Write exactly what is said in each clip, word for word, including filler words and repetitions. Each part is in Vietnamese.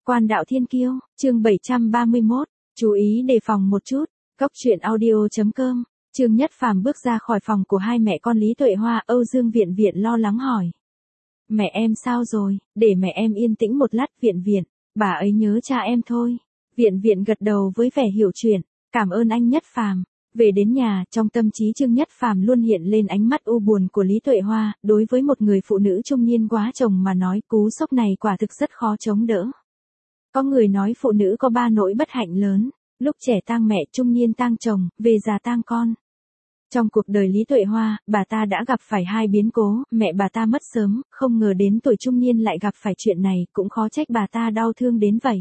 Quan đạo thiên kiêu, chương bảy trăm ba mươi mốt, chú ý đề phòng một chút, Cốc truyện audio chấm com, Trương Nhất Phàm bước ra khỏi phòng của hai mẹ con Lý Tuệ Hoa, Âu Dương Viện Viện lo lắng hỏi. Mẹ em sao rồi, để mẹ em yên tĩnh một lát. Viện Viện, bà ấy nhớ cha em thôi. Viện Viện gật đầu với vẻ hiểu chuyện, cảm ơn anh Nhất Phàm. Về đến nhà, trong tâm trí Trương Nhất Phàm luôn hiện lên ánh mắt u buồn của Lý Tuệ Hoa, đối với một người phụ nữ trung niên quá chồng mà nói cú sốc này quả thực rất khó chống đỡ. Có người nói phụ nữ có ba nỗi bất hạnh lớn, lúc trẻ tang mẹ, trung niên tang chồng, về già tang con. Trong cuộc đời Lý Tuệ Hoa, bà ta đã gặp phải hai biến cố, mẹ bà ta mất sớm, không ngờ đến tuổi trung niên lại gặp phải chuyện này, cũng khó trách bà ta đau thương đến vậy.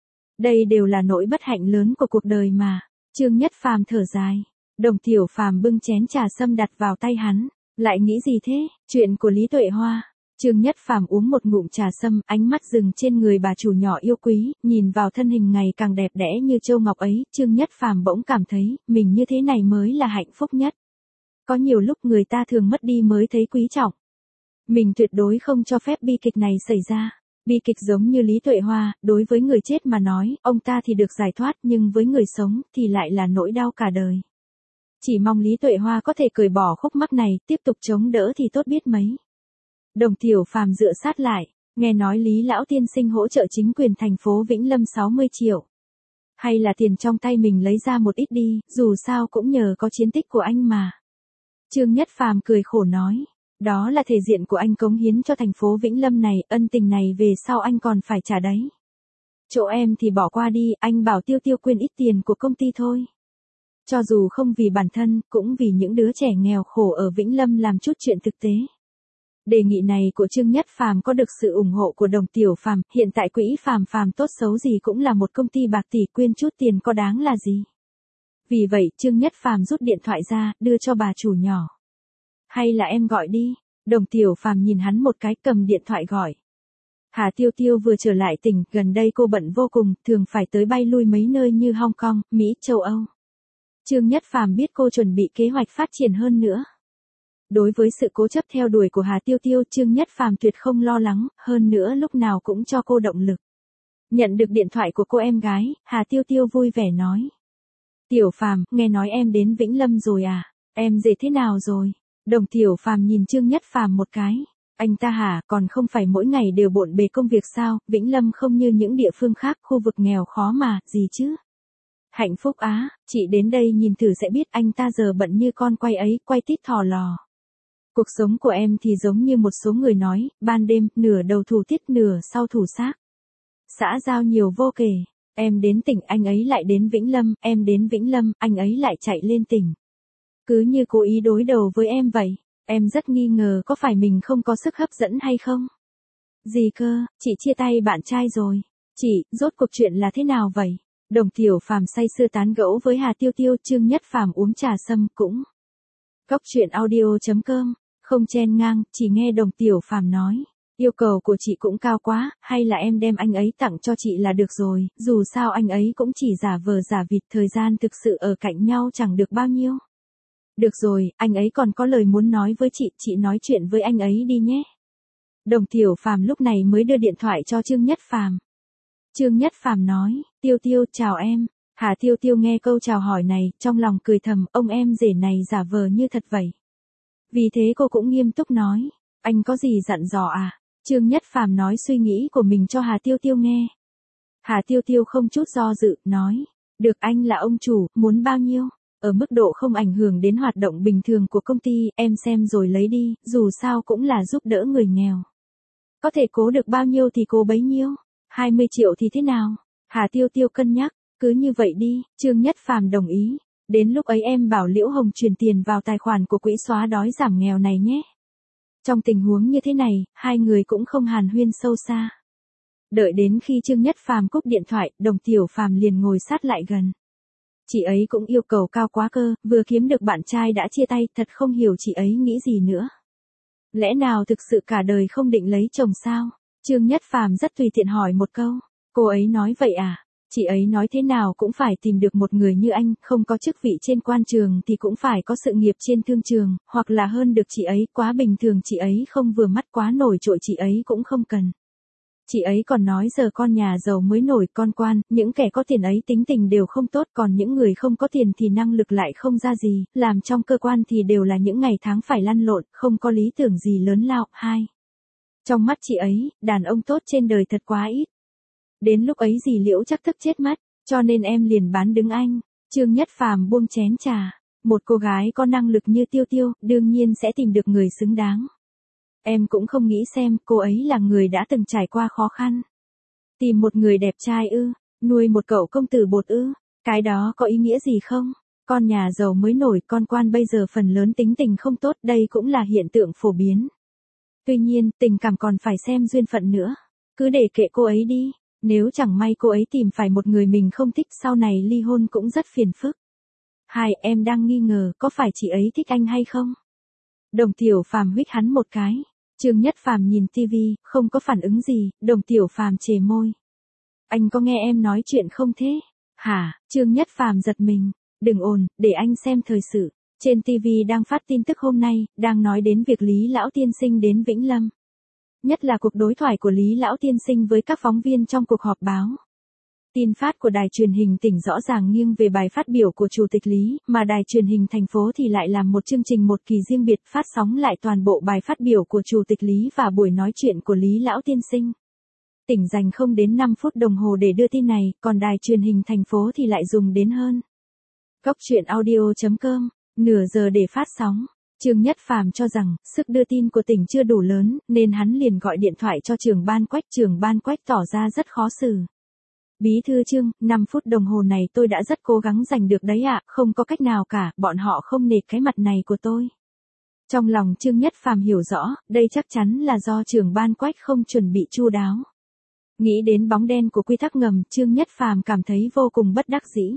Đây đều là nỗi bất hạnh lớn của cuộc đời mà. Trương Nhất Phàm thở dài. Đồng Tiểu Phàm bưng chén trà sâm đặt vào tay hắn. Lại nghĩ gì thế? Chuyện của Lý Tuệ Hoa. Trương Nhất Phàm uống một ngụm trà sâm, ánh mắt dừng trên người bà chủ nhỏ yêu quý, nhìn vào thân hình ngày càng đẹp đẽ như châu ngọc ấy, Trương Nhất Phàm bỗng cảm thấy, mình như thế này mới là hạnh phúc nhất. Có nhiều lúc người ta thường mất đi mới thấy quý trọng. Mình tuyệt đối không cho phép bi kịch này xảy ra. Bi kịch giống như Lý Tuệ Hoa, đối với người chết mà nói, ông ta thì được giải thoát, nhưng với người sống thì lại là nỗi đau cả đời. Chỉ mong Lý Tuệ Hoa có thể cởi bỏ khúc mắc này, tiếp tục chống đỡ thì tốt biết mấy. Đồng Tiểu Phàm dựa sát lại, nghe nói Lý lão tiên sinh hỗ trợ chính quyền thành phố Vĩnh Lâm sáu mươi triệu. Hay là tiền trong tay mình lấy ra một ít đi, dù sao cũng nhờ có chiến tích của anh mà. Trương Nhất Phàm cười khổ nói. Đó là thể diện của anh cống hiến cho thành phố Vĩnh Lâm này, ân tình này về sau anh còn phải trả đấy. Chỗ em thì bỏ qua đi, anh bảo Tiêu Tiêu quyên ít tiền của công ty thôi. Cho dù không vì bản thân, cũng vì những đứa trẻ nghèo khổ ở Vĩnh Lâm làm chút chuyện thực tế. Đề nghị này của Trương Nhất Phàm có được sự ủng hộ của Đồng Tiểu Phàm, hiện tại quỹ Phàm Phàm tốt xấu gì cũng là một công ty bạc tỷ, quyên chút tiền có đáng là gì. Vì vậy, Trương Nhất Phàm rút điện thoại ra, đưa cho bà chủ nhỏ. Hay là em gọi đi. Đồng Tiểu Phàm nhìn hắn một cái, cầm điện thoại gọi. Hà Tiêu Tiêu vừa trở lại tỉnh, gần đây cô bận vô cùng, thường phải tới bay lui mấy nơi như Hong Kong, Mỹ, châu Âu. Trương Nhất Phàm biết cô chuẩn bị kế hoạch phát triển hơn nữa. Đối với sự cố chấp theo đuổi của Hà Tiêu Tiêu, Trương Nhất Phàm tuyệt không lo lắng, hơn nữa lúc nào cũng cho cô động lực. Nhận được điện thoại của cô em gái, Hà Tiêu Tiêu vui vẻ nói. Tiểu Phàm, nghe nói em đến Vĩnh Lâm rồi à? Em dễ thế nào rồi? Đồng Tiểu Phàm nhìn Trương Nhất Phàm một cái. Anh ta hả, còn không phải mỗi ngày đều bộn bề công việc sao? Vĩnh Lâm không như những địa phương khác, khu vực nghèo khó mà, gì chứ? Hạnh phúc á, chị đến đây nhìn thử sẽ biết, anh ta giờ bận như con quay ấy, quay tít thò lò. Cuộc sống của em thì giống như một số người nói, ban đêm, nửa đầu thủ tiết, nửa sau thủ xác. Xã giao nhiều vô kể. Em đến tỉnh, anh ấy lại đến Vĩnh Lâm, em đến Vĩnh Lâm, anh ấy lại chạy lên tỉnh. Cứ như cố ý đối đầu với em vậy. Em rất nghi ngờ có phải mình không có sức hấp dẫn hay không? Gì cơ, chị chia tay bạn trai rồi. Chị, rốt cuộc chuyện là thế nào vậy? Đồng Tiểu Phàm say sưa tán gẫu với Hà Tiêu Tiêu. Trương Nhất Phàm uống trà sâm cũng. Cốc truyện audio chấm com, không chen ngang, chỉ nghe Đồng Tiểu Phàm nói. Yêu cầu của chị cũng cao quá, hay là em đem anh ấy tặng cho chị là được rồi, dù sao anh ấy cũng chỉ giả vờ giả vịt, thời gian thực sự ở cạnh nhau chẳng được bao nhiêu. Được rồi, anh ấy còn có lời muốn nói với chị, chị nói chuyện với anh ấy đi nhé. Đồng Tiểu Phàm lúc này mới đưa điện thoại cho Trương Nhất Phàm. Trương Nhất Phàm nói, Tiêu Tiêu, chào em. Hà Tiêu Tiêu nghe câu chào hỏi này, trong lòng cười thầm, ông em rể này giả vờ như thật vậy. Vì thế cô cũng nghiêm túc nói, anh có gì dặn dò à? Trương Nhất Phàm nói suy nghĩ của mình cho Hà Tiêu Tiêu nghe. Hà Tiêu Tiêu không chút do dự, nói, được, anh là ông chủ, muốn bao nhiêu? Ở mức độ không ảnh hưởng đến hoạt động bình thường của công ty, em xem rồi lấy đi, dù sao cũng là giúp đỡ người nghèo. Có thể cố được bao nhiêu thì cố bấy nhiêu, hai mươi triệu thì thế nào? Hà Tiêu Tiêu cân nhắc, cứ như vậy đi, Trương Nhất Phàm đồng ý. Đến lúc ấy em bảo Liễu Hồng chuyển tiền vào tài khoản của quỹ xóa đói giảm nghèo này nhé. Trong tình huống như thế này, hai người cũng không hàn huyên sâu xa. Đợi đến khi Trương Nhất Phàm cúp điện thoại, Đồng Tiểu Phàm liền ngồi sát lại gần. Chị ấy cũng yêu cầu cao quá cơ, vừa kiếm được bạn trai đã chia tay, thật không hiểu chị ấy nghĩ gì nữa. Lẽ nào thực sự cả đời không định lấy chồng sao? Trương Nhất Phàm rất tùy tiện hỏi một câu. Cô ấy nói vậy à? Chị ấy nói thế nào cũng phải tìm được một người như anh, không có chức vị trên quan trường thì cũng phải có sự nghiệp trên thương trường, hoặc là hơn được chị ấy, quá bình thường chị ấy không vừa mắt quá nổi trội chị ấy cũng không cần. Chị ấy còn nói giờ con nhà giàu mới nổi con quan, những kẻ có tiền ấy tính tình đều không tốt, còn những người không có tiền thì năng lực lại không ra gì, làm trong cơ quan thì đều là những ngày tháng phải lăn lộn, không có lý tưởng gì lớn lao. Hai. Trong mắt chị ấy, đàn ông tốt trên đời thật quá ít. Đến lúc ấy dì Liễu chắc thức chết mất, cho nên em liền bán đứng anh. Trương Nhất Phàm buông chén trà. Một cô gái có năng lực như Tiêu Tiêu, đương nhiên sẽ tìm được người xứng đáng. Em cũng không nghĩ xem cô ấy là người đã từng trải qua khó khăn. Tìm một người đẹp trai ư, nuôi một cậu công tử bột ư, cái đó có ý nghĩa gì không? Con nhà giàu mới nổi, con quan bây giờ phần lớn tính tình không tốt, đây cũng là hiện tượng phổ biến. Tuy nhiên, tình cảm còn phải xem duyên phận nữa. Cứ để kệ cô ấy đi, nếu chẳng may cô ấy tìm phải một người mình không thích, sau này ly hôn cũng rất phiền phức. Hai, em đang nghi ngờ có phải chị ấy thích anh hay không? Đồng Tiểu Phàm huých hắn một cái. Trương Nhất Phàm nhìn tivi, không có phản ứng gì, Đồng Tiểu Phàm chề môi. Anh có nghe em nói chuyện không thế? Hả? Trương Nhất Phàm giật mình. Đừng ồn, để anh xem thời sự. Trên tivi đang phát tin tức hôm nay, đang nói đến việc Lý Lão Tiên Sinh đến Vĩnh Lâm. Nhất là cuộc đối thoại của Lý Lão Tiên Sinh với các phóng viên trong cuộc họp báo. Tin phát của đài truyền hình tỉnh rõ ràng nghiêng về bài phát biểu của Chủ tịch Lý, mà đài truyền hình thành phố thì lại làm một chương trình một kỳ riêng biệt phát sóng lại toàn bộ bài phát biểu của Chủ tịch Lý và buổi nói chuyện của Lý Lão Tiên Sinh. Tỉnh dành không đến năm phút đồng hồ để đưa tin này, còn đài truyền hình thành phố thì lại dùng đến hơn. Góc truyện audio chấm com, nửa giờ để phát sóng. Trương Nhất Phàm cho rằng, sức đưa tin của tỉnh chưa đủ lớn, nên hắn liền gọi điện thoại cho trưởng ban Quách. Trưởng ban Quách tỏ ra rất khó xử. Bí thư Trương, năm phút đồng hồ này tôi đã rất cố gắng giành được đấy ạ, không có cách nào cả, bọn họ không nể cái mặt này của tôi. Trong lòng Trương Nhất Phàm hiểu rõ, đây chắc chắn là do trưởng ban Quách không chuẩn bị chu đáo. Nghĩ đến bóng đen của quy tắc ngầm, Trương Nhất Phàm cảm thấy vô cùng bất đắc dĩ.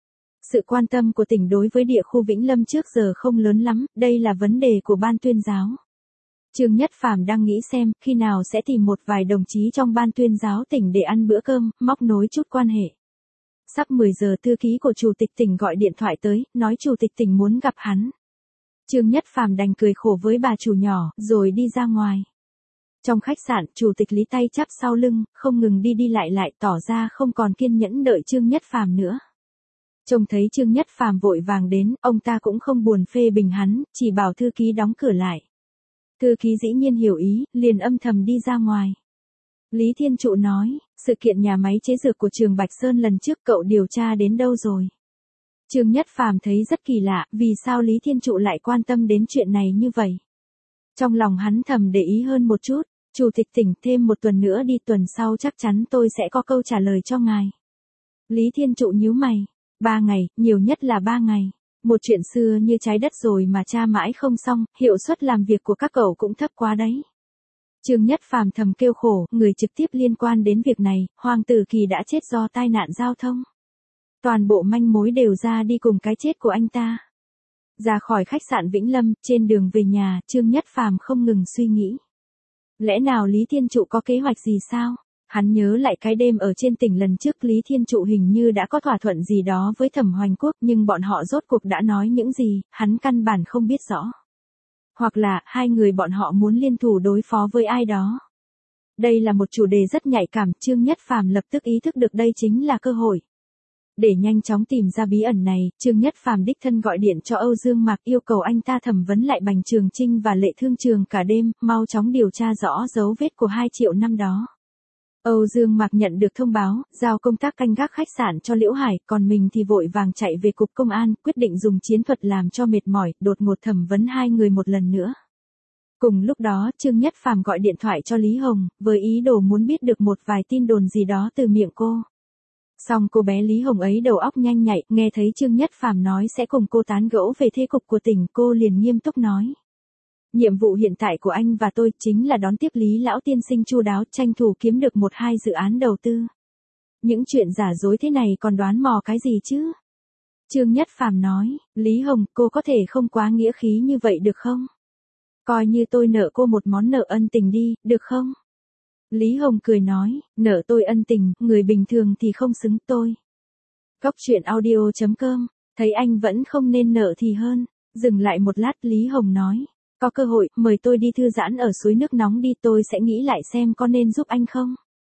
Sự quan tâm của tỉnh đối với địa khu Vĩnh Lâm trước giờ không lớn lắm, đây là vấn đề của ban tuyên giáo. Trương Nhất Phàm đang nghĩ xem khi nào sẽ tìm một vài đồng chí trong ban tuyên giáo tỉnh để ăn bữa cơm, móc nối chút quan hệ. Sắp mười giờ thư ký của chủ tịch tỉnh gọi điện thoại tới, nói chủ tịch tỉnh muốn gặp hắn. Trương Nhất Phàm đành cười khổ với bà chủ nhỏ, rồi đi ra ngoài. Trong khách sạn, chủ tịch Lý tay chắp sau lưng, không ngừng đi đi lại lại, tỏ ra không còn kiên nhẫn đợi Trương Nhất Phàm nữa. Trông thấy Trương Nhất Phàm vội vàng đến, ông ta cũng không buồn phê bình hắn, chỉ bảo thư ký đóng cửa lại. Thư ký dĩ nhiên hiểu ý, liền âm thầm đi ra ngoài. Lý Thiên Trụ nói, sự kiện nhà máy chế dược của trường Bạch Sơn lần trước cậu điều tra đến đâu rồi? Trương Nhất Phàm thấy rất kỳ lạ, vì sao Lý Thiên Trụ lại quan tâm đến chuyện này như vậy? Trong lòng hắn thầm để ý hơn một chút, chủ tịch tỉnh thêm một tuần nữa đi, tuần sau chắc chắn tôi sẽ có câu trả lời cho ngài. Lý Thiên Trụ nhíu mày, ba ngày, nhiều nhất là ba ngày. Một chuyện xưa như trái đất rồi mà tra mãi không xong, hiệu suất làm việc của các cậu cũng thấp quá đấy. Trương Nhất Phàm thầm kêu khổ, người trực tiếp liên quan đến việc này, Hoàng Tử Kỳ đã chết do tai nạn giao thông. Toàn bộ manh mối đều ra đi cùng cái chết của anh ta. Ra khỏi khách sạn Vĩnh Lâm, trên đường về nhà, Trương Nhất Phàm không ngừng suy nghĩ. Lẽ nào Lý Thiên Trụ có kế hoạch gì sao? Hắn nhớ lại cái đêm ở trên tỉnh lần trước, Lý Thiên Trụ hình như đã có thỏa thuận gì đó với Thẩm Hoành Quốc, nhưng bọn họ rốt cuộc đã nói những gì, hắn căn bản không biết rõ. Hoặc là, hai người bọn họ muốn liên thủ đối phó với ai đó. Đây là một chủ đề rất nhạy cảm, Trương Nhất Phàm lập tức ý thức được đây chính là cơ hội. Để nhanh chóng tìm ra bí ẩn này, Trương Nhất Phàm đích thân gọi điện cho Âu Dương Mạc, yêu cầu anh ta thẩm vấn lại Bành Trường Trinh và Lệ Thương Trường cả đêm, mau chóng điều tra rõ dấu vết của hai triệu năm đó. Âu Dương Mạc nhận được thông báo, giao công tác canh gác khách sạn cho Liễu Hải, còn mình thì vội vàng chạy về cục công an, quyết định dùng chiến thuật làm cho mệt mỏi, đột ngột thẩm vấn hai người một lần nữa. Cùng lúc đó, Trương Nhất Phàm gọi điện thoại cho Lý Hồng, với ý đồ muốn biết được một vài tin đồn gì đó từ miệng cô. Song cô bé Lý Hồng ấy đầu óc nhanh nhạy, nghe thấy Trương Nhất Phàm nói sẽ cùng cô tán gẫu về thế cục của tỉnh, cô liền nghiêm túc nói. Nhiệm vụ hiện tại của anh và tôi chính là đón tiếp Lý Lão Tiên Sinh chu đáo, tranh thủ kiếm được một hai dự án đầu tư. Những chuyện giả dối thế này còn đoán mò cái gì chứ? Trương Nhất Phàm nói, Lý Hồng, cô có thể không quá nghĩa khí như vậy được không? Coi như tôi nợ cô một món nợ ân tình đi, được không? Lý Hồng cười nói, nợ tôi ân tình, người bình thường thì không xứng tôi. Góc truyện audio chấm com, thấy anh vẫn không nên nợ thì hơn. Dừng lại một lát, Lý Hồng nói, có cơ hội, mời tôi đi thư giãn ở suối nước nóng đi, tôi sẽ nghĩ lại xem có nên giúp anh không.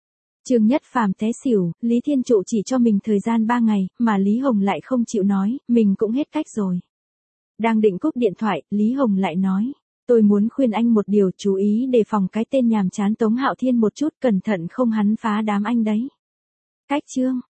Trương Nhất Phàm té xỉu, Lý Thiên Trụ chỉ cho mình thời gian ba ngày, mà Lý Hồng lại không chịu nói, mình cũng hết cách rồi. Đang định cúp điện thoại, Lý Hồng lại nói, tôi muốn khuyên anh một điều, chú ý đề phòng cái tên nhàm chán Tống Hạo Thiên một chút, cẩn thận không hắn phá đám anh đấy. Cách chương